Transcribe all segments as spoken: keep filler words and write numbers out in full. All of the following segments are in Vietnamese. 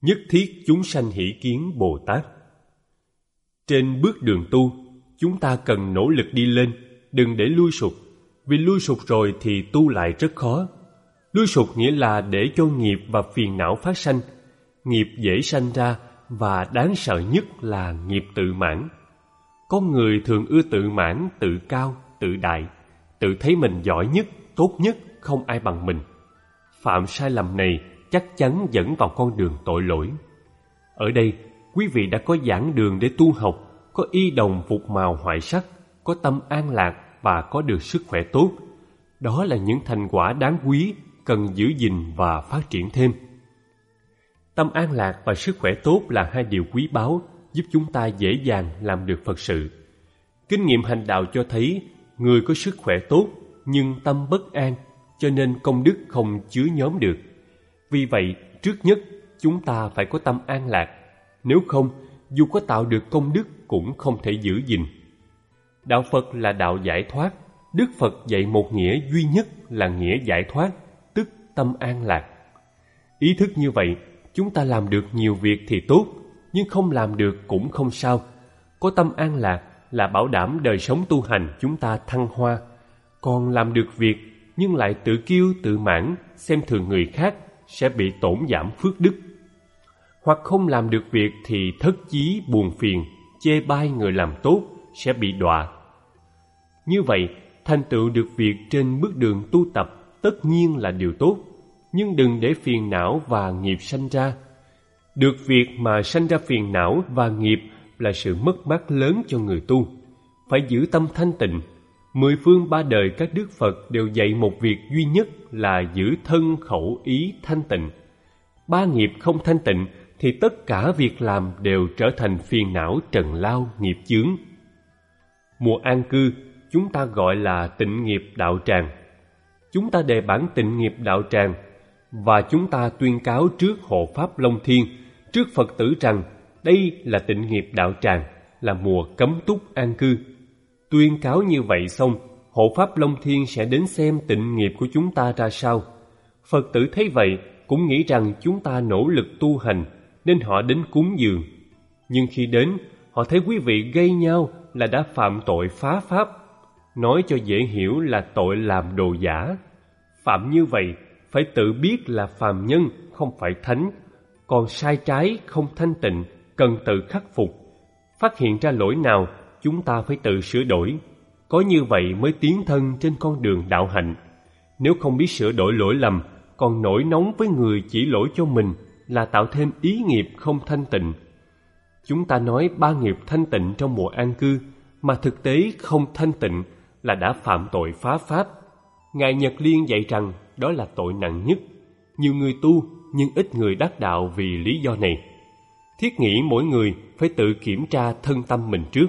Nhất thiết chúng sanh hỷ kiến Bồ Tát. Trên bước đường tu, chúng ta cần nỗ lực đi lên, đừng để lui sụp. Vì lui sụp rồi thì tu lại rất khó. Lui sụp nghĩa là để cho nghiệp và phiền não phát sanh. Nghiệp dễ sanh ra và đáng sợ nhất là nghiệp tự mãn. Con người thường ưa tự mãn, tự cao, tự đại, tự thấy mình giỏi nhất, tốt nhất, không ai bằng mình. Phạm sai lầm này chắc chắn dẫn vào con đường tội lỗi. Ở đây, quý vị đã có giảng đường để tu học, có y đồng phục màu hoại sắc, có tâm an lạc và có được sức khỏe tốt. Đó là những thành quả đáng quý, cần giữ gìn và phát triển thêm. Tâm an lạc và sức khỏe tốt là hai điều quý báu, giúp chúng ta dễ dàng làm được Phật sự. Kinh nghiệm hành đạo cho thấy, người có sức khỏe tốt nhưng tâm bất an, cho nên công đức không chứa nhóm được. Vì vậy, trước nhất, chúng ta phải có tâm an lạc. Nếu không, dù có tạo được công đức cũng không thể giữ gìn. Đạo Phật là đạo giải thoát. Đức Phật dạy một nghĩa duy nhất là nghĩa giải thoát, tức tâm an lạc. Ý thức như vậy, chúng ta làm được nhiều việc thì tốt, nhưng không làm được cũng không sao. Có tâm an lạc là bảo đảm đời sống tu hành chúng ta thăng hoa. Còn làm được việc nhưng lại tự kiêu tự mãn, xem thường người khác, sẽ bị tổn giảm phước đức. Hoặc không làm được việc thì thất chí buồn phiền, chê bai người làm tốt, sẽ bị đọa. Như vậy, thành tựu được việc trên bước đường tu tập tất nhiên là điều tốt, nhưng đừng để phiền não và nghiệp sanh ra. Được việc mà sanh ra phiền não và nghiệp là sự mất mát lớn cho người tu. Phải giữ tâm thanh tịnh. Mười phương ba đời các đức Phật đều dạy một việc duy nhất là giữ thân khẩu ý thanh tịnh. Ba nghiệp không thanh tịnh thì tất cả việc làm đều trở thành phiền não trần lao nghiệp chướng. Mùa an cư, chúng ta gọi là tịnh nghiệp đạo tràng. Chúng ta đề bản tịnh nghiệp đạo tràng, và chúng ta tuyên cáo trước hộ pháp Long Thiên, trước Phật tử rằng đây là tịnh nghiệp đạo tràng, là mùa cấm túc an cư. Tuyên cáo như vậy xong, hộ pháp Long Thiên sẽ đến xem tịnh nghiệp của chúng ta ra sao. Phật tử thấy vậy cũng nghĩ rằng chúng ta nỗ lực tu hành, nên họ đến cúng dường. Nhưng khi đến, họ thấy quý vị gây nhau là đã phạm tội phá pháp. Nói cho dễ hiểu là tội làm đồ giả. Phạm như vậy phải tự biết là phàm nhân, không phải thánh. Còn sai trái không thanh tịnh, cần tự khắc phục. Phát hiện ra lỗi nào, chúng ta phải tự sửa đổi. Có như vậy mới tiến thân trên con đường đạo hạnh. Nếu không biết sửa đổi lỗi lầm, còn nổi nóng với người chỉ lỗi cho mình, là tạo thêm ý nghiệp không thanh tịnh. Chúng ta nói ba nghiệp thanh tịnh trong mùa an cư, mà thực tế không thanh tịnh là đã phạm tội phá pháp. Ngài Nhật Liên dạy rằng đó là tội nặng nhất. Nhiều người tu nhưng ít người đắc đạo vì lý do này. Thiết nghĩ mỗi người phải tự kiểm tra thân tâm mình trước.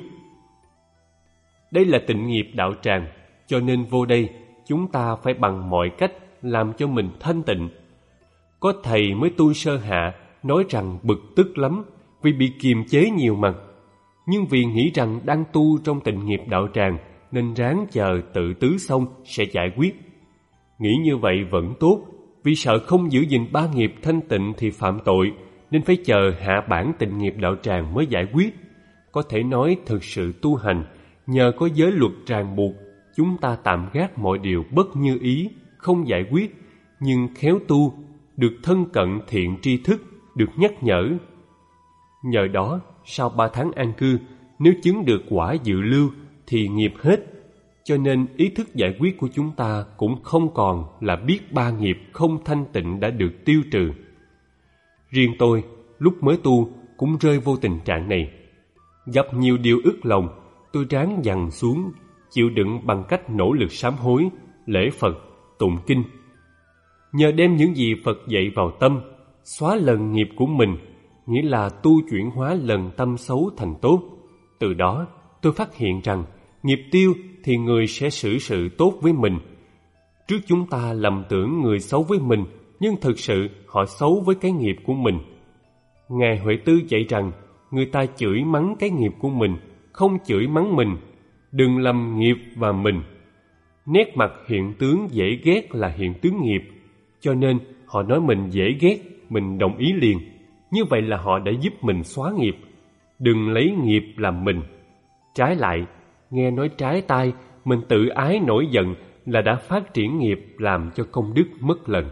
Đây là tịnh nghiệp đạo tràng, cho nên vô đây chúng ta phải bằng mọi cách làm cho mình thanh tịnh. Có thầy mới tu sơ hạ nói rằng bực tức lắm vì bị kiềm chế nhiều mặt, nhưng vì nghĩ rằng đang tu trong tịnh nghiệp đạo tràng nên ráng chờ tự tứ xong sẽ giải quyết. Nghĩ như vậy vẫn tốt, vì sợ không giữ gìn ba nghiệp thanh tịnh thì phạm tội, nên phải chờ hạ bản tịnh nghiệp đạo tràng mới giải quyết. Có thể nói thực sự tu hành, nhờ có giới luật ràng buộc, chúng ta tạm gác mọi điều bất như ý, không giải quyết, nhưng khéo tu, được thân cận thiện tri thức, được nhắc nhở. Nhờ đó, sau ba tháng an cư, nếu chứng được quả dự lưu thì nghiệp hết. Cho nên ý thức giải quyết của chúng ta cũng không còn là biết ba nghiệp không thanh tịnh đã được tiêu trừ. Riêng tôi, lúc mới tu cũng rơi vô tình trạng này. Gặp nhiều điều ức lòng, tôi ráng dằn xuống, chịu đựng bằng cách nỗ lực sám hối, lễ Phật, tụng kinh. Nhờ đem những gì Phật dạy vào tâm, xóa lần nghiệp của mình, nghĩa là tu chuyển hóa lần tâm xấu thành tốt. Từ đó, tôi phát hiện rằng nghiệp tiêu thì người sẽ xử sự tốt với mình. Trước chúng ta lầm tưởng người xấu với mình, nhưng thực sự họ xấu với cái nghiệp của mình. Ngài Huệ Tư dạy rằng người ta chửi mắng cái nghiệp của mình, không chửi mắng mình. Đừng lầm nghiệp và mình. Nét mặt hiện tướng dễ ghét là hiện tướng nghiệp, cho nên họ nói mình dễ ghét, mình đồng ý liền. Như vậy là họ đã giúp mình xóa nghiệp. Đừng lấy nghiệp làm mình. Trái lại, nghe nói trái tai, mình tự ái nổi giận là đã phát triển nghiệp làm cho công đức mất lần.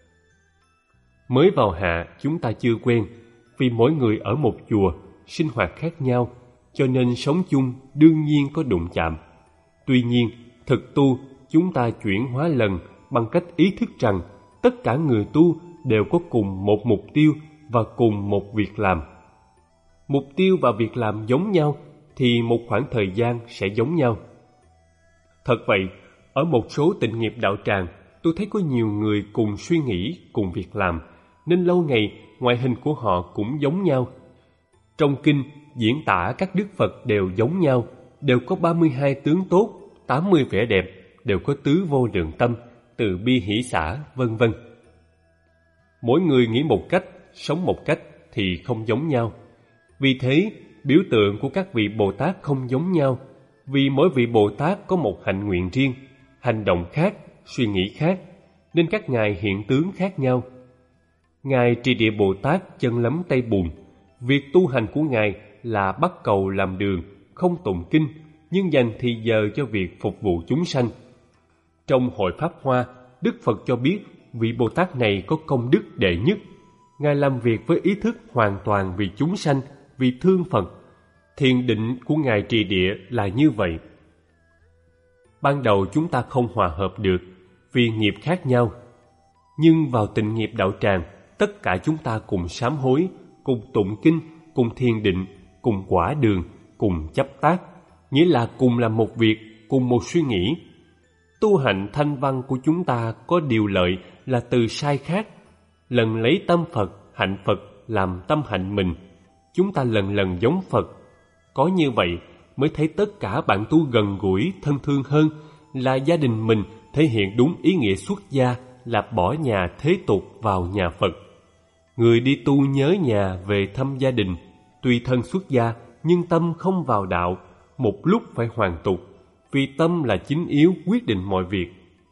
Mới vào hạ chúng ta chưa quen, vì mỗi người ở một chùa, sinh hoạt khác nhau, cho nên sống chung đương nhiên có đụng chạm. Tuy nhiên, thực tu chúng ta chuyển hóa lần bằng cách ý thức rằng tất cả người tu đều có cùng một mục tiêu và cùng một việc làm. Mục tiêu và việc làm giống nhau thì một khoảng thời gian sẽ giống nhau. Thật vậy, ở một số tịnh nghiệp đạo tràng, tôi thấy có nhiều người cùng suy nghĩ, cùng việc làm, nên lâu ngày ngoại hình của họ cũng giống nhau. Trong kinh diễn tả các đức Phật đều giống nhau, đều có ba mươi hai tướng tốt, tám mươi vẻ đẹp, đều có tứ vô lượng tâm, từ bi hỷ xả, vân vân. Mỗi người nghĩ một cách, sống một cách thì không giống nhau. Vì thế, biểu tượng của các vị Bồ Tát không giống nhau, vì mỗi vị Bồ Tát có một hạnh nguyện riêng, hành động khác, suy nghĩ khác, nên các ngài hiện tướng khác nhau. Ngài Trì Địa Bồ Tát chân lắm tay bùn, việc tu hành của ngài là bắt cầu làm đường, không tụng kinh, nhưng dành thì giờ cho việc phục vụ chúng sanh. Trong hội Pháp Hoa, Đức Phật cho biết vị Bồ Tát này có công đức đệ nhất. Ngài làm việc với ý thức hoàn toàn vì chúng sanh, vì thương Phật. Thiền định của Ngài Trì Địa là như vậy. Ban đầu chúng ta không hòa hợp được vì nghiệp khác nhau. Nhưng vào tịnh nghiệp đạo tràng, tất cả chúng ta cùng sám hối, cùng tụng kinh, cùng thiền định, cùng quả đường, cùng chấp tác, nghĩa là cùng làm một việc, cùng một suy nghĩ. Tu hành thanh văn của chúng ta có điều lợi là từ sai khác. Lần lấy tâm Phật, hạnh Phật làm tâm hạnh mình, chúng ta lần lần giống Phật. Có như vậy mới thấy tất cả bạn tu gần gũi, thân thương hơn, là gia đình mình thể hiện đúng ý nghĩa xuất gia, là bỏ nhà thế tục vào nhà Phật. Người đi tu nhớ nhà về thăm gia đình, tuy thân xuất gia nhưng tâm không vào đạo, một lúc phải hoàn tục, vì tâm là chính yếu quyết định mọi việc.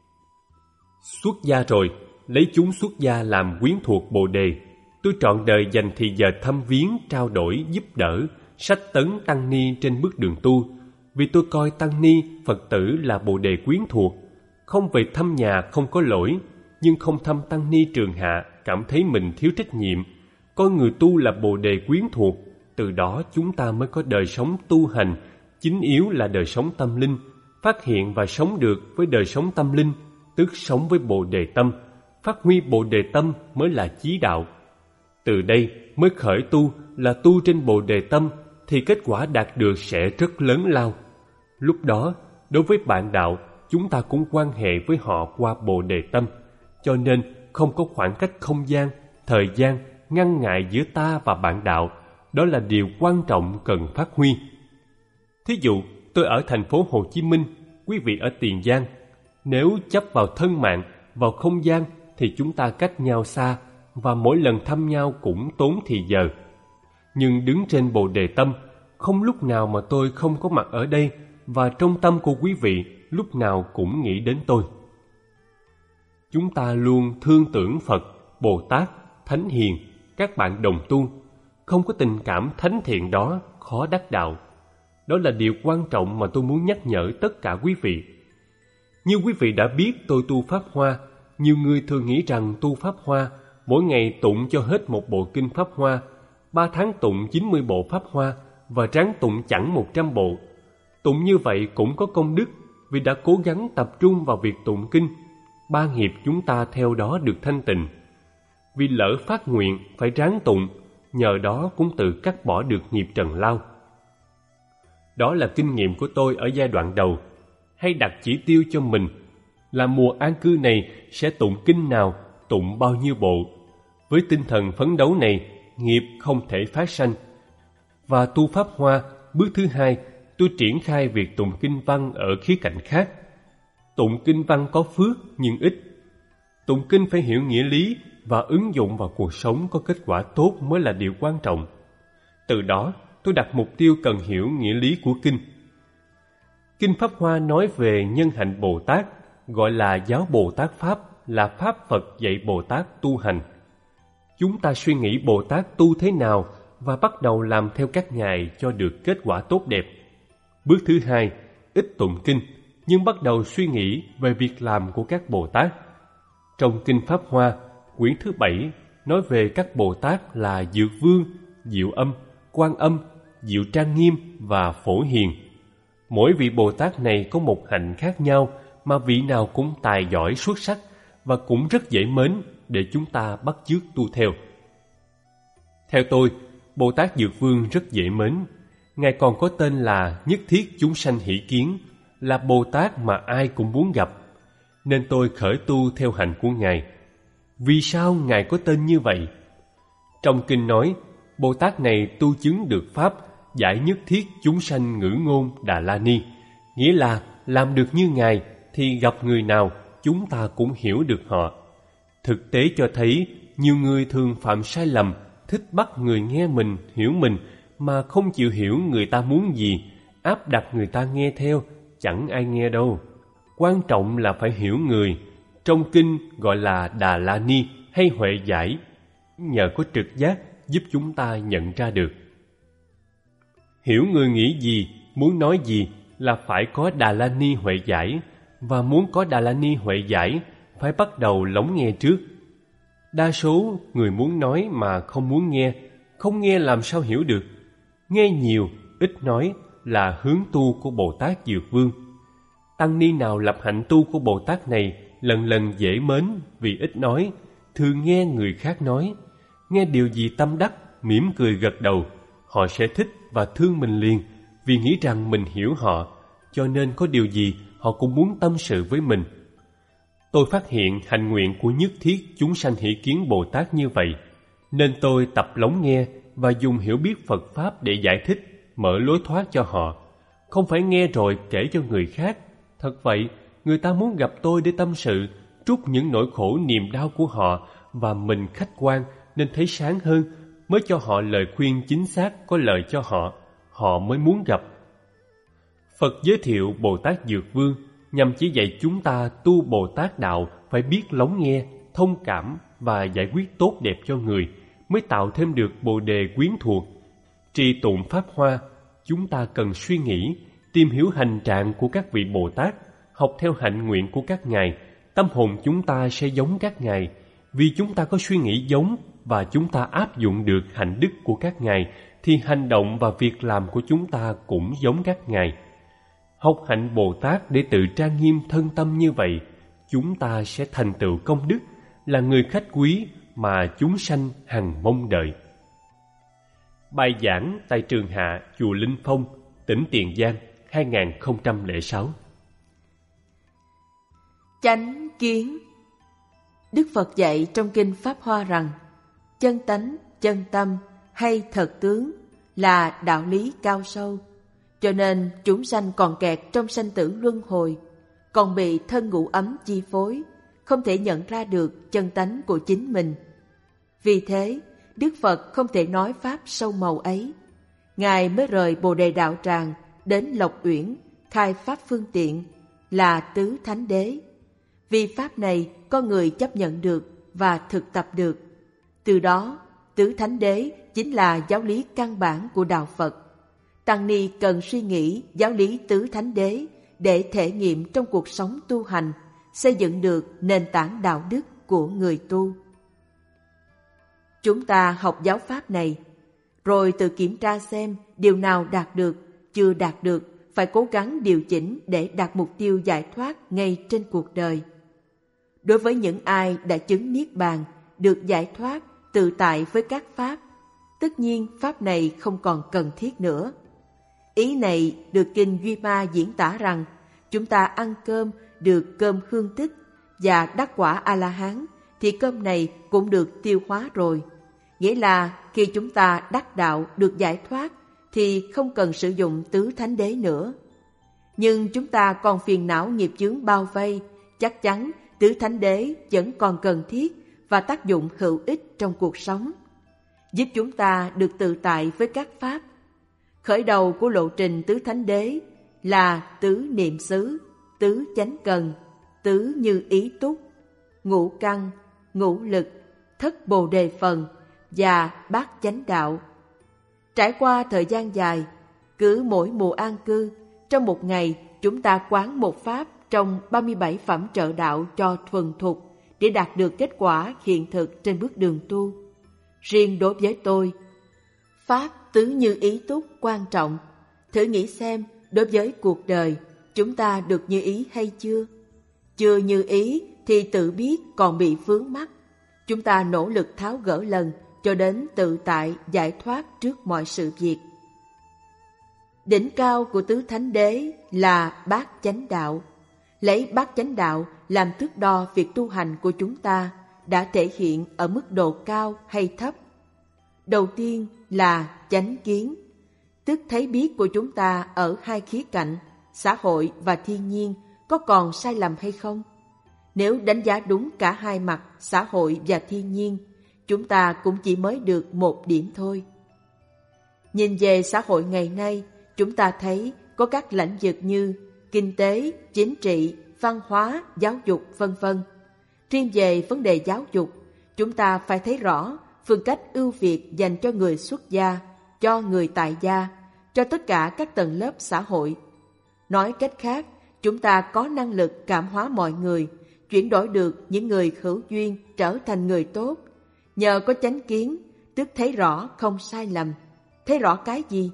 Xuất gia rồi, lấy chúng xuất gia làm quyến thuộc Bồ Đề. Tôi trọn đời dành thì giờ thăm viếng, trao đổi, giúp đỡ, sách tấn tăng ni trên bước đường tu, vì tôi coi tăng ni, Phật tử là Bồ Đề quyến thuộc. Không về thăm nhà không có lỗi, nhưng không thăm tăng ni trường hạ, cảm thấy mình thiếu trách nhiệm. Coi người tu là Bồ Đề quyến thuộc, từ đó chúng ta mới có đời sống tu hành, chính yếu là đời sống tâm linh, phát hiện và sống được với đời sống tâm linh, tức sống với Bồ Đề tâm, phát huy Bồ Đề tâm mới là chí đạo. Từ đây mới khởi tu, là tu trên Bồ Đề tâm, thì kết quả đạt được sẽ rất lớn lao. Lúc đó, đối với bạn đạo, chúng ta cũng quan hệ với họ qua Bồ Đề tâm, cho nên không có khoảng cách không gian, thời gian ngăn ngại giữa ta và bạn đạo. Đó là điều quan trọng cần phát huy. Thí dụ, tôi ở thành phố Hồ Chí Minh, quý vị ở Tiền Giang. Nếu chấp vào thân mạng, vào không gian, thì chúng ta cách nhau xa, và mỗi lần thăm nhau cũng tốn thì giờ. Nhưng đứng trên Bồ Đề tâm, không lúc nào mà tôi không có mặt ở đây, và trong tâm của quý vị lúc nào cũng nghĩ đến tôi. Chúng ta luôn thương tưởng Phật, Bồ Tát, Thánh Hiền, các bạn đồng tu. Không có tình cảm thánh thiện đó, khó đắc đạo. Đó là điều quan trọng mà tôi muốn nhắc nhở tất cả quý vị. Như quý vị đã biết, tôi tu Pháp Hoa. Nhiều người thường nghĩ rằng tu Pháp Hoa, mỗi ngày tụng cho hết một bộ kinh Pháp Hoa, ba tháng tụng chín mươi bộ Pháp Hoa, và ráng tụng chẳng một trăm bộ. Tụng như vậy cũng có công đức, vì đã cố gắng tập trung vào việc tụng kinh. Ba nghiệp chúng ta theo đó được thanh tịnh. Vì lỡ phát nguyện phải ráng tụng, nhờ đó cũng tự cắt bỏ được nghiệp trần lao. Đó là kinh nghiệm của tôi ở giai đoạn đầu. Hay đặt chỉ tiêu cho mình là mùa an cư này sẽ tụng kinh nào, tụng bao nhiêu bộ. Với tinh thần phấn đấu này, nghiệp không thể phát sanh. Và tu Pháp Hoa, bước thứ hai, tôi triển khai việc tụng kinh văn ở khía cạnh khác. Tụng kinh văn có phước nhưng ít. Tụng kinh phải hiểu nghĩa lý và ứng dụng vào cuộc sống có kết quả tốt mới là điều quan trọng. Từ đó, tôi đặt mục tiêu cần hiểu nghĩa lý của kinh. Kinh Pháp Hoa nói về nhân hạnh Bồ Tát, gọi là giáo Bồ Tát Pháp, là Pháp Phật dạy Bồ Tát tu hành. chúng ta suy nghĩ Bồ Tát tu thế nào và bắt đầu làm theo các ngài cho được kết quả tốt đẹp. Bước thứ hai, ít tụng kinh, nhưng bắt đầu suy nghĩ về việc làm của các Bồ Tát. Trong Kinh Pháp Hoa, quyển thứ bảy, nói về các Bồ Tát là Dược Vương, Diệu Âm, Quan Âm, Diệu Trang Nghiêm và Phổ Hiền. Mỗi vị Bồ Tát này có một hạnh khác nhau mà vị nào cũng tài giỏi xuất sắc và cũng rất dễ mến để chúng ta bắt chước tu theo. Theo tôi, Bồ Tát Dược Vương rất dễ mến. Ngài còn có tên là Nhất Thiết Chúng Sanh Hỷ Kiến, là Bồ Tát mà ai cũng muốn gặp. Nên tôi khởi tu theo hạnh của Ngài. Vì sao Ngài có tên như vậy? Trong kinh nói, Bồ Tát này tu chứng được Pháp giải nhất thiết chúng sanh ngữ ngôn Đà La Ni, nghĩa là làm được như Ngài thì gặp người nào chúng ta cũng hiểu được họ. Thực tế cho thấy nhiều người thường phạm sai lầm, thích bắt người nghe mình hiểu mình mà không chịu hiểu người ta muốn gì, áp đặt người ta nghe theo, chẳng ai nghe đâu. Quan trọng là phải hiểu người. Trong kinh gọi là Đà La Ni hay Huệ Giải, nhờ có trực giác giúp chúng ta nhận ra được. Hiểu người nghĩ gì, muốn nói gì là phải có Đà La Ni Huệ Giải, và muốn có Đà La Ni Huệ Giải phải bắt đầu lắng nghe trước. Đa số người muốn nói mà không muốn nghe, không nghe làm sao hiểu được. Nghe nhiều, ít nói là hướng tu của Bồ Tát Dược Vương. Tăng ni nào lập hạnh tu của Bồ Tát này lần lần dễ mến vì ít nói, thường nghe người khác nói. Nghe điều gì tâm đắc, mỉm cười gật đầu, họ sẽ thích và thương mình liền vì nghĩ rằng mình hiểu họ, cho nên có điều gì họ cũng muốn tâm sự với mình. Tôi phát hiện hạnh nguyện của Nhất Thiết Chúng Sanh Hỷ Kiến Bồ Tát như vậy, nên tôi tập lắng nghe và dùng hiểu biết Phật Pháp để giải thích, mở lối thoát cho họ. Không phải nghe rồi kể cho người khác. Thật vậy, người ta muốn gặp tôi để tâm sự, trút những nỗi khổ niềm đau của họ, và mình khách quan nên thấy sáng hơn, mới cho họ lời khuyên chính xác có lợi cho họ, họ mới muốn gặp. Phật giới thiệu Bồ Tát Dược Vương nhằm chỉ dạy chúng ta tu Bồ Tát đạo phải biết lắng nghe, thông cảm và giải quyết tốt đẹp cho người, mới tạo thêm được Bồ đề quyến thuộc. Trì tụng Pháp Hoa, chúng ta cần suy nghĩ, tìm hiểu hành trạng của các vị Bồ Tát, học theo hạnh nguyện của các ngài. Tâm hồn chúng ta sẽ giống các ngài, vì chúng ta có suy nghĩ giống và chúng ta áp dụng được hạnh đức của các ngài, thì hành động và việc làm của chúng ta cũng giống các ngài. Học hạnh Bồ Tát để tự trang nghiêm thân tâm như vậy, chúng ta sẽ thành tựu công đức, là người khách quý mà chúng sanh hằng mong đợi. Bài giảng tại Trường Hạ, chùa Linh Phong, tỉnh Tiền Giang, hai nghìn không trăm lẻ sáu. Chánh kiến. Đức Phật dạy trong Kinh Pháp Hoa rằng chân tánh, chân tâm hay thật tướng là đạo lý cao sâu, cho nên chúng sanh còn kẹt trong sanh tử luân hồi, còn bị thân ngũ ấm chi phối, không thể nhận ra được chân tánh của chính mình. Vì thế, Đức Phật không thể nói pháp sâu màu ấy. Ngài mới rời Bồ Đề Đạo Tràng đến Lộc Uyển khai pháp phương tiện là Tứ Thánh Đế. Vì pháp này con người chấp nhận được và thực tập được. Từ đó, Tứ Thánh Đế chính là giáo lý căn bản của Đạo Phật. Tăng ni cần suy nghĩ giáo lý Tứ Thánh Đế để thể nghiệm trong cuộc sống tu hành, xây dựng được nền tảng đạo đức của người tu. Chúng ta học giáo pháp này, rồi tự kiểm tra xem điều nào đạt được, chưa đạt được, phải cố gắng điều chỉnh để đạt mục tiêu giải thoát ngay trên cuộc đời. Đối với những ai đã chứng Niết Bàn, được giải thoát, tự tại với các pháp, tất nhiên pháp này không còn cần thiết nữa. Ý này được Kinh Duy Ma diễn tả rằng chúng ta ăn cơm được cơm hương tích và đắc quả A-la-hán thì cơm này cũng được tiêu hóa rồi. Nghĩa là khi chúng ta đắc đạo được giải thoát thì không cần sử dụng Tứ Thánh Đế nữa. Nhưng chúng ta còn phiền não nghiệp chướng bao vây, chắc chắn Tứ Thánh Đế vẫn còn cần thiết và tác dụng hữu ích trong cuộc sống, giúp chúng ta được tự tại với các pháp. Khởi đầu của lộ trình Tứ Thánh Đế là tứ niệm xứ, tứ chánh cần, tứ như ý túc, ngũ căn, ngũ lực, thất bồ đề phần và bát chánh đạo. Trải qua thời gian dài, cứ mỗi mùa an cư, trong một ngày chúng ta quán một pháp trong ba mươi bảy phẩm trợ đạo cho thuần thục để đạt được kết quả hiện thực trên bước đường tu. Riêng đối với tôi, pháp tứ như ý túc quan trọng. Thử nghĩ xem, đối với cuộc đời, chúng ta được như ý hay chưa? Chưa như ý thì tự biết còn bị vướng mắc. Chúng ta nỗ lực tháo gỡ lần cho đến tự tại giải thoát trước mọi sự việc. Đỉnh cao của tứ thánh đế là bát chánh đạo. Lấy bát chánh đạo làm thước đo việc tu hành của chúng ta đã thể hiện ở mức độ cao hay thấp. Đầu tiên là chánh kiến, tức thấy biết của chúng ta ở hai khía cạnh, xã hội và thiên nhiên, có còn sai lầm hay không? Nếu đánh giá đúng cả hai mặt, xã hội và thiên nhiên, chúng ta cũng chỉ mới được một điểm thôi. Nhìn về xã hội ngày nay, chúng ta thấy có các lĩnh vực như kinh tế, chính trị, văn hóa, giáo dục, vân vân. Riêng về vấn đề giáo dục, chúng ta phải thấy rõ phương cách ưu việt dành cho người xuất gia, cho người tại gia, cho tất cả các tầng lớp xã hội. Nói cách khác, chúng ta có năng lực cảm hóa mọi người, chuyển đổi được những người hữu duyên trở thành người tốt. Nhờ có chánh kiến, tức thấy rõ không sai lầm. Thấy rõ cái gì?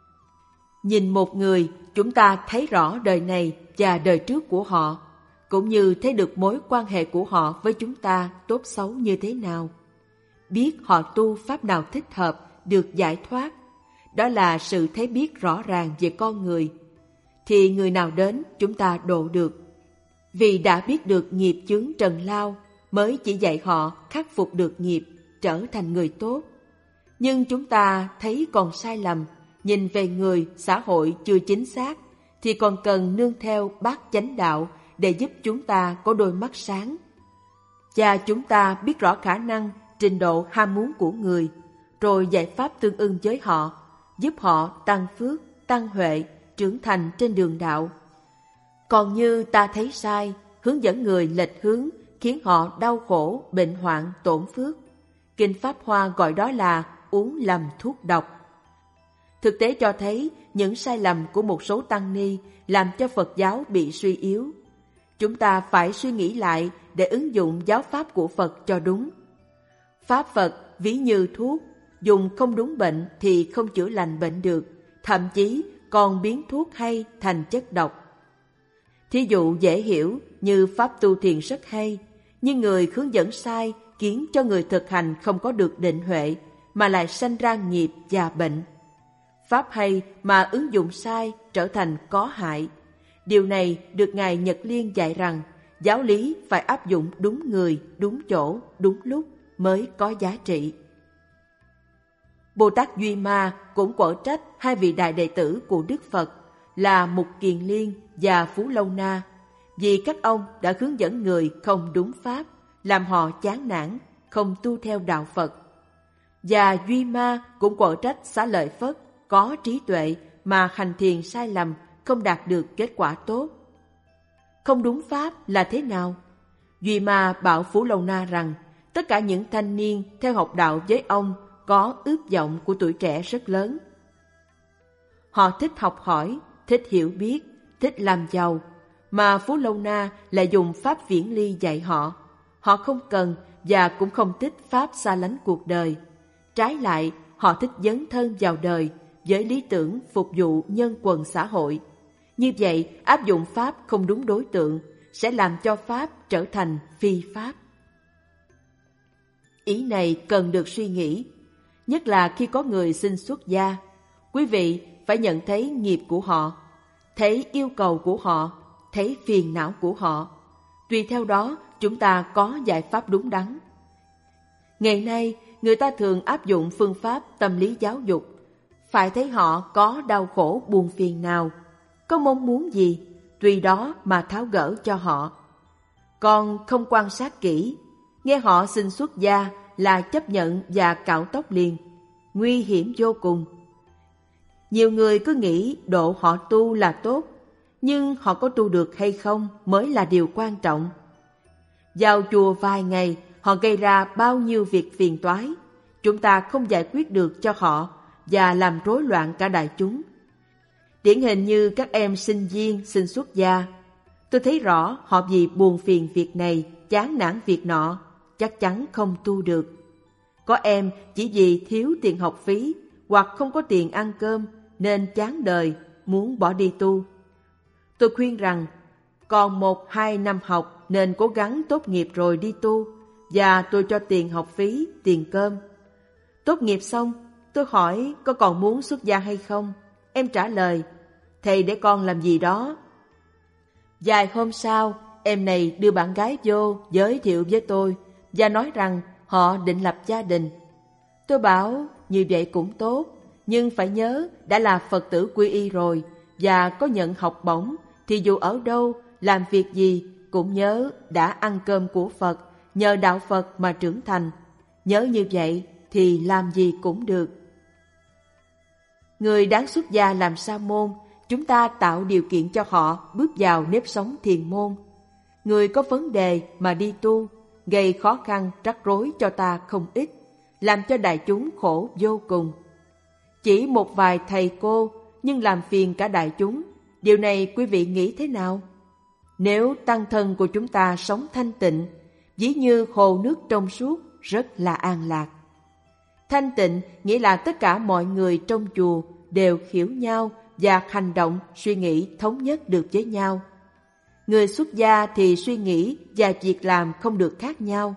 Nhìn một người, chúng ta thấy rõ đời này và đời trước của họ, cũng như thấy được mối quan hệ của họ với chúng ta tốt xấu như thế nào. Biết họ tu pháp nào thích hợp, được giải thoát. Đó là sự thấy biết rõ ràng về con người. Thì người nào đến chúng ta độ được. Vì đã biết được nghiệp chướng trần lao, mới chỉ dạy họ khắc phục được nghiệp, trở thành người tốt. Nhưng chúng ta thấy còn sai lầm, nhìn về người, xã hội chưa chính xác, thì còn cần nương theo bát chánh đạo để giúp chúng ta có đôi mắt sáng. Và chúng ta biết rõ khả năng, trình độ ham muốn của người, rồi giải pháp tương ưng với họ, giúp họ tăng phước, tăng huệ, trưởng thành trên đường đạo. Còn như ta thấy sai, hướng dẫn người lệch hướng, khiến họ đau khổ, bệnh hoạn, tổn phước. Kinh Pháp Hoa gọi đó là uống lầm thuốc độc. Thực tế cho thấy những sai lầm của một số tăng ni làm cho Phật giáo bị suy yếu. Chúng ta phải suy nghĩ lại để ứng dụng giáo pháp của Phật cho đúng. Pháp Phật ví như thuốc, dùng không đúng bệnh thì không chữa lành bệnh được, thậm chí còn biến thuốc hay thành chất độc. Thí dụ dễ hiểu như pháp tu thiền rất hay, nhưng người hướng dẫn sai khiến cho người thực hành không có được định huệ, mà lại sanh ra nghiệp và bệnh. Pháp hay mà ứng dụng sai trở thành có hại. Điều này được Ngài Nhật Liên dạy rằng giáo lý phải áp dụng đúng người, đúng chỗ, đúng lúc mới có giá trị. Bồ Tát Duy Ma cũng quở trách hai vị đại đệ tử của Đức Phật là Mục Kiền Liên và Phú Lâu Na, vì các ông đã hướng dẫn người không đúng pháp, làm họ chán nản, không tu theo đạo Phật. Và Duy Ma cũng quở trách Xá Lợi Phất có trí tuệ mà hành thiền sai lầm, không đạt được kết quả tốt. Không đúng pháp là thế nào? Duy Ma bảo Phú Lâu Na rằng tất cả những thanh niên theo học đạo với ông có ước vọng của tuổi trẻ rất lớn. Họ thích học hỏi, thích hiểu biết, thích làm giàu, mà Phú Lâu Na lại dùng pháp viễn ly dạy họ. Họ không cần và cũng không thích pháp xa lánh cuộc đời. Trái lại, họ thích dấn thân vào đời với lý tưởng phục vụ nhân quần xã hội. Như vậy, áp dụng pháp không đúng đối tượng sẽ làm cho pháp trở thành phi pháp. Ý này cần được suy nghĩ, nhất là khi có người xin xuất gia. Quý vị phải nhận thấy nghiệp của họ, thấy yêu cầu của họ, thấy phiền não của họ. Tùy theo đó, chúng ta có giải pháp đúng đắn. Ngày nay, người ta thường áp dụng phương pháp tâm lý giáo dục. Phải thấy họ có đau khổ buồn phiền nào, có mong muốn gì, tùy đó mà tháo gỡ cho họ. Còn không quan sát kỹ, nghe họ xin xuất gia là chấp nhận và cạo tóc liền, nguy hiểm vô cùng. Nhiều người cứ nghĩ độ họ tu là tốt, nhưng họ có tu được hay không mới là điều quan trọng. Vào chùa vài ngày, họ gây ra bao nhiêu việc phiền toái, chúng ta không giải quyết được cho họ và làm rối loạn cả đại chúng. Điển hình như các em sinh viên xin xuất gia, tôi thấy rõ họ vì buồn phiền việc này, chán nản việc nọ, chắc chắn không tu được. Có em chỉ vì thiếu tiền học phí hoặc không có tiền ăn cơm nên chán đời, muốn bỏ đi tu. Tôi khuyên rằng còn một hai năm học nên cố gắng tốt nghiệp rồi đi tu, và tôi cho tiền học phí, tiền cơm. Tốt nghiệp xong, tôi hỏi có còn muốn xuất gia hay không. Em trả lời, thầy để con làm gì đó. Vài hôm sau, em này đưa bạn gái vô giới thiệu với tôi và nói rằng họ định lập gia đình. Tôi bảo như vậy cũng tốt, nhưng phải nhớ đã là Phật tử quy y rồi và có nhận học bổng thì dù ở đâu, làm việc gì cũng nhớ đã ăn cơm của Phật, nhờ đạo Phật mà trưởng thành. Nhớ như vậy thì làm gì cũng được. Người đáng xuất gia làm sa môn, chúng ta tạo điều kiện cho họ bước vào nếp sống thiền môn. Người có vấn đề mà đi tu, gây khó khăn rắc rối cho ta không ít, làm cho đại chúng khổ vô cùng. Chỉ một vài thầy cô nhưng làm phiền cả đại chúng, điều này quý vị nghĩ thế nào? Nếu tăng thân của chúng ta sống thanh tịnh, ví như hồ nước trong suốt, rất là an lạc. Thanh tịnh nghĩa là tất cả mọi người trong chùa đều hiểu nhau và hành động, suy nghĩ thống nhất được với nhau. Người xuất gia thì suy nghĩ và việc làm không được khác nhau.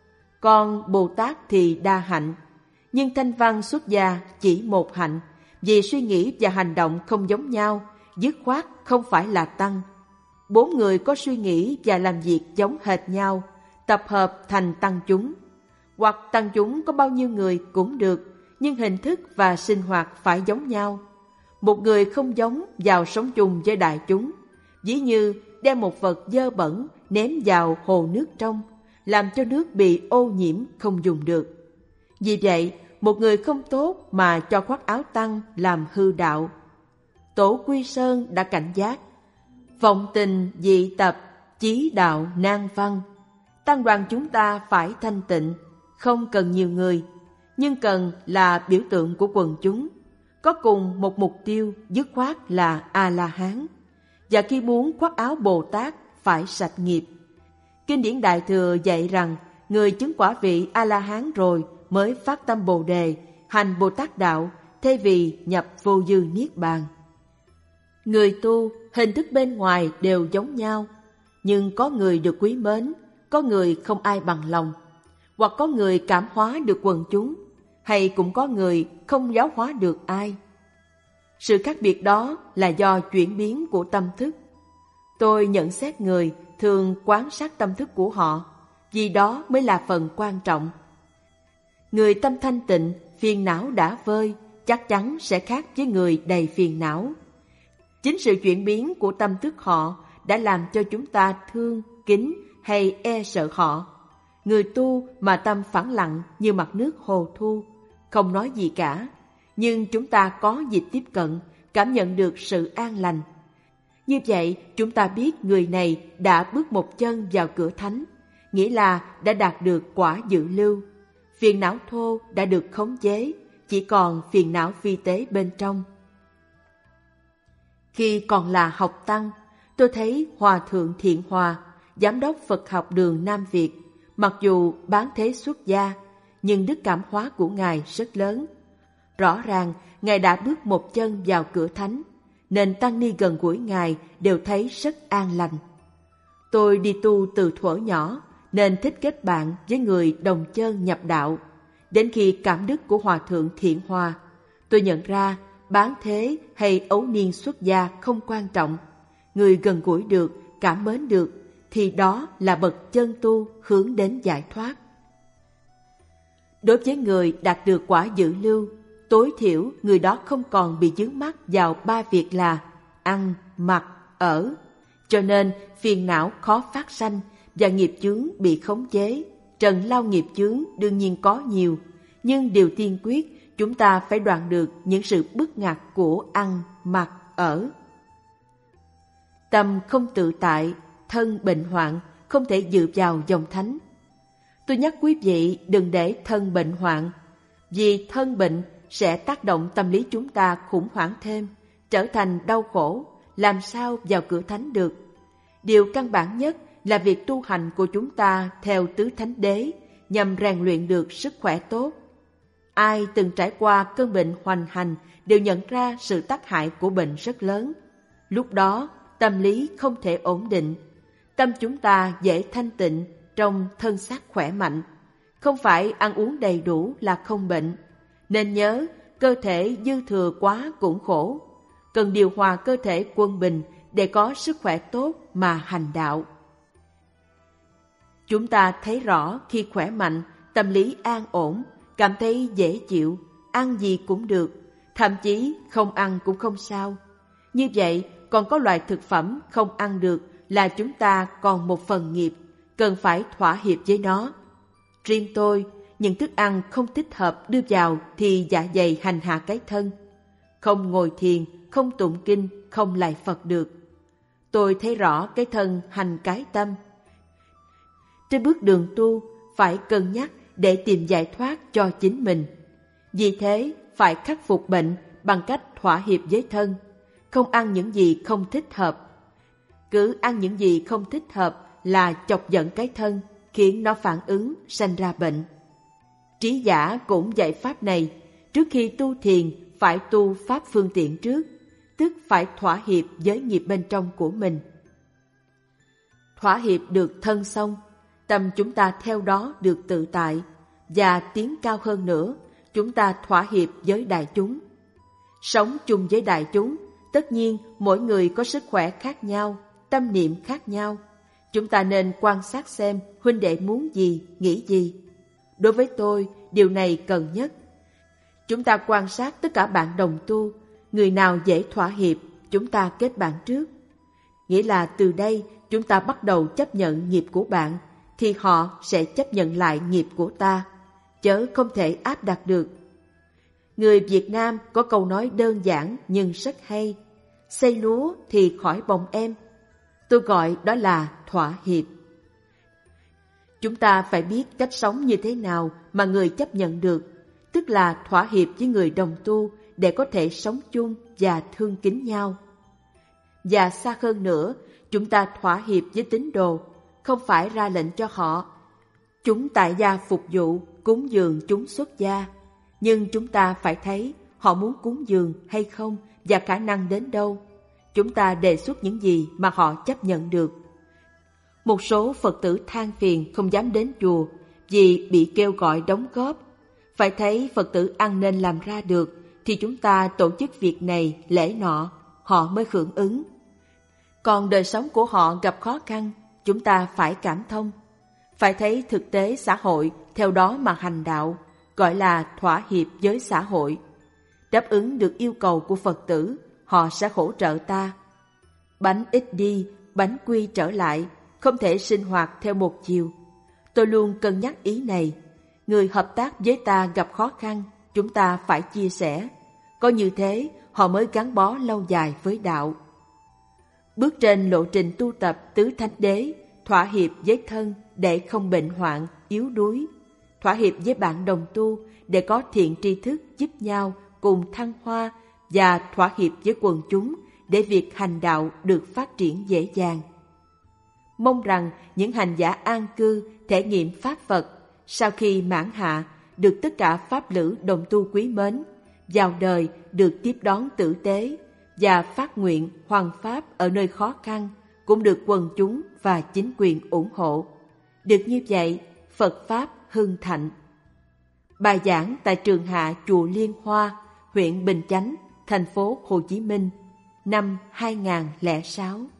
Còn Bồ Tát thì đa hạnh. Nhưng Thanh Văn xuất gia chỉ một hạnh, vì suy nghĩ và hành động không giống nhau, dứt khoát không phải là tăng. Bốn người có suy nghĩ và làm việc giống hệt nhau, tập hợp thành tăng chúng. Hoặc tăng chúng có bao nhiêu người cũng được, nhưng hình thức và sinh hoạt phải giống nhau. Một người không giống vào sống chung với đại chúng, ví như đem một vật dơ bẩn ném vào hồ nước trong, làm cho nước bị ô nhiễm không dùng được. Vì vậy, một người không tốt mà cho khoác áo tăng làm hư đạo. Tổ Quy Sơn đã cảnh giác: vọng tình dị tập, chí đạo nan văn. Tăng đoàn chúng ta phải thanh tịnh, không cần nhiều người, nhưng cần là biểu tượng của quần chúng, có cùng một mục tiêu dứt khoát là A-la-hán. Và khi muốn khoác áo Bồ Tát phải sạch nghiệp. Kinh điển Đại Thừa dạy rằng người chứng quả vị A-la-hán rồi mới phát tâm Bồ Đề, hành Bồ Tát đạo, thay vì nhập vô dư niết bàn. Người tu, hình thức bên ngoài đều giống nhau, nhưng có người được quý mến, có người không ai bằng lòng, hoặc có người cảm hóa được quần chúng, hay cũng có người không giáo hóa được ai. Sự khác biệt đó là do chuyển biến của tâm thức. Tôi nhận xét người thường quan sát tâm thức của họ, vì đó mới là phần quan trọng. Người tâm thanh tịnh, phiền não đã vơi, chắc chắn sẽ khác với người đầy phiền não. Chính sự chuyển biến của tâm thức họ đã làm cho chúng ta thương, kính hay e sợ họ. Người tu mà tâm phẳng lặng như mặt nước hồ thu, không nói gì cả, nhưng chúng ta có dịp tiếp cận, cảm nhận được sự an lành. Như vậy, chúng ta biết người này đã bước một chân vào cửa thánh, nghĩa là đã đạt được quả dự lưu. Phiền não thô đã được khống chế, chỉ còn phiền não vi tế bên trong. Khi còn là học tăng, tôi thấy Hòa Thượng Thiện Hòa, Giám đốc Phật học đường Nam Việt, mặc dù bán thế xuất gia, nhưng đức cảm hóa của Ngài rất lớn. Rõ ràng, Ngài đã bước một chân vào cửa thánh, nên tăng ni gần gũi Ngài đều thấy rất an lành. Tôi đi tu từ thuở nhỏ, nên thích kết bạn với người đồng chân nhập đạo. Đến khi cảm đức của Hòa Thượng Thiện Hòa, tôi nhận ra bán thế hay ấu niên xuất gia không quan trọng. Người gần gũi được, cảm mến được, thì đó là bậc chân tu hướng đến giải thoát. Đối với người đạt được quả dự lưu, tối thiểu người đó không còn bị vướng mắc vào ba việc là ăn, mặc, ở. Cho nên phiền não khó phát sanh và nghiệp chướng bị khống chế. Trần lao nghiệp chướng đương nhiên có nhiều, nhưng điều tiên quyết chúng ta phải đoạn được những sự bức ngặt của ăn, mặc, ở. Tâm không tự tại, thân bệnh hoạn, không thể dựa vào dòng thánh. Tôi nhắc quý vị đừng để thân bệnh hoạn, vì thân bệnh sẽ tác động tâm lý chúng ta khủng hoảng thêm, trở thành đau khổ, làm sao vào cửa thánh được. Điều căn bản nhất là việc tu hành của chúng ta theo tứ thánh đế nhằm rèn luyện được sức khỏe tốt. Ai từng trải qua cơn bệnh hoành hành đều nhận ra sự tác hại của bệnh rất lớn. Lúc đó, tâm lý không thể ổn định. Tâm chúng ta dễ thanh tịnh trong thân xác khỏe mạnh. Không phải ăn uống đầy đủ là không bệnh. Nên nhớ, cơ thể dư thừa quá cũng khổ. Cần điều hòa cơ thể quân bình để có sức khỏe tốt mà hành đạo. Chúng ta thấy rõ khi khỏe mạnh, tâm lý an ổn, cảm thấy dễ chịu, ăn gì cũng được, thậm chí không ăn cũng không sao. Như vậy, còn có loại thực phẩm không ăn được là chúng ta còn một phần nghiệp, cần phải thỏa hiệp với nó. Riêng tôi, những thức ăn không thích hợp đưa vào thì dạ dày hành hạ cái thân. Không ngồi thiền, không tụng kinh, không lạy Phật được. Tôi thấy rõ cái thân hành cái tâm. Trên bước đường tu, phải cân nhắc để tìm giải thoát cho chính mình. Vì thế, phải khắc phục bệnh bằng cách thỏa hiệp với thân, không ăn những gì không thích hợp. Cứ ăn những gì không thích hợp là chọc giận cái thân, khiến nó phản ứng, sanh ra bệnh. Trí giả cũng dạy pháp này, trước khi tu thiền phải tu pháp phương tiện trước, tức phải thỏa hiệp với nghiệp bên trong của mình. Thỏa hiệp được thân xong, tâm chúng ta theo đó được tự tại, và tiến cao hơn nữa, chúng ta thỏa hiệp với đại chúng. Sống chung với đại chúng, tất nhiên mỗi người có sức khỏe khác nhau, tâm niệm khác nhau. Chúng ta nên quan sát xem huynh đệ muốn gì, nghĩ gì. Đối với tôi, điều này cần nhất. Chúng ta quan sát tất cả bạn đồng tu, người nào dễ thỏa hiệp, chúng ta kết bạn trước. Nghĩa là từ đây chúng ta bắt đầu chấp nhận nghiệp của bạn, thì họ sẽ chấp nhận lại nghiệp của ta, chớ không thể áp đặt được. Người Việt Nam có câu nói đơn giản nhưng rất hay: xây lúa thì khỏi bồng em. Tôi gọi đó là thỏa hiệp. Chúng ta phải biết cách sống như thế nào mà người chấp nhận được, tức là thỏa hiệp với người đồng tu để có thể sống chung và thương kính nhau. Và xa hơn nữa, chúng ta thỏa hiệp với tín đồ, không phải ra lệnh cho họ. Chúng tại gia phục vụ, cúng dường chúng xuất gia. Nhưng chúng ta phải thấy họ muốn cúng dường hay không và khả năng đến đâu. Chúng ta đề xuất những gì mà họ chấp nhận được. Một số Phật tử than phiền không dám đến chùa vì bị kêu gọi đóng góp. Phải thấy Phật tử ăn nên làm ra được thì chúng ta tổ chức việc này, lễ nọ, họ mới hưởng ứng. Còn đời sống của họ gặp khó khăn, chúng ta phải cảm thông. Phải thấy thực tế xã hội, theo đó mà hành đạo, gọi là thỏa hiệp với xã hội. Đáp ứng được yêu cầu của Phật tử, họ sẽ hỗ trợ ta. Bánh ít đi, bánh quy trở lại, không thể sinh hoạt theo một chiều. Tôi luôn cân nhắc ý này. Người hợp tác với ta gặp khó khăn, chúng ta phải chia sẻ. Có như thế, họ mới gắn bó lâu dài với đạo. Bước trên lộ trình tu tập tứ thánh đế, thỏa hiệp với thân để không bệnh hoạn, yếu đuối. Thỏa hiệp với bạn đồng tu để có thiện tri thức giúp nhau cùng thăng hoa, và thỏa hiệp với quần chúng để việc hành đạo được phát triển dễ dàng. Mong rằng những hành giả an cư thể nghiệm Pháp Phật, sau khi mãn hạ được tất cả Pháp lữ đồng tu quý mến, vào đời được tiếp đón tử tế, và phát nguyện hoằng Pháp ở nơi khó khăn cũng được quần chúng và chính quyền ủng hộ. Được như vậy, Phật Pháp hưng thịnh. Bài giảng tại trường hạ chùa Liên Hoa, huyện Bình Chánh, thành phố Hồ Chí Minh, năm hai nghìn không trăm lẻ sáu.